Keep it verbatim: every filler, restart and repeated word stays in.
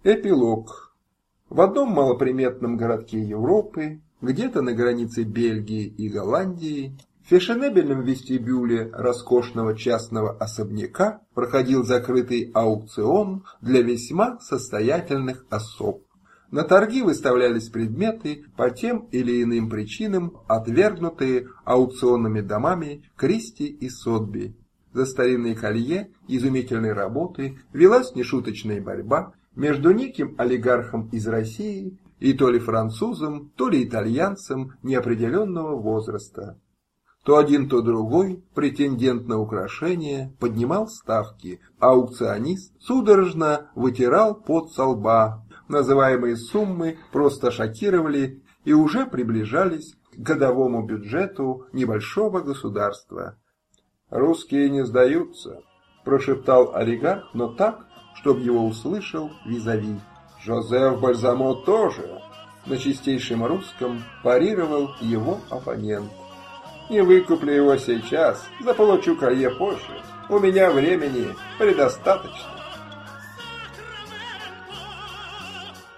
Эпилог. В одном малоприметном городке Европы, где-то на границе Бельгии и Голландии, в фешенебельном вестибюле роскошного частного особняка проходил закрытый аукцион для весьма состоятельных особ. На торги выставлялись предметы, по тем или иным причинам отвергнутые аукционными домами Кристи и Сотби. За старинные колье изумительной работы велась нешуточная борьба между неким олигархом из России и то ли французом, то ли итальянцем неопределенного возраста. То один, то другой претендент на украшение поднимал ставки, а аукционист судорожно вытирал пот со лба. Называемые суммы просто шокировали и уже приближались к годовому бюджету небольшого государства. «Русские не сдаются», – прошептал олигарх, но так, чтобы его услышал визави. «Жозеф Бальзамо тоже», – на чистейшем русском парировал его оппонент. «Не выкуплю его сейчас, заполучу колье позже. У меня времени предостаточно».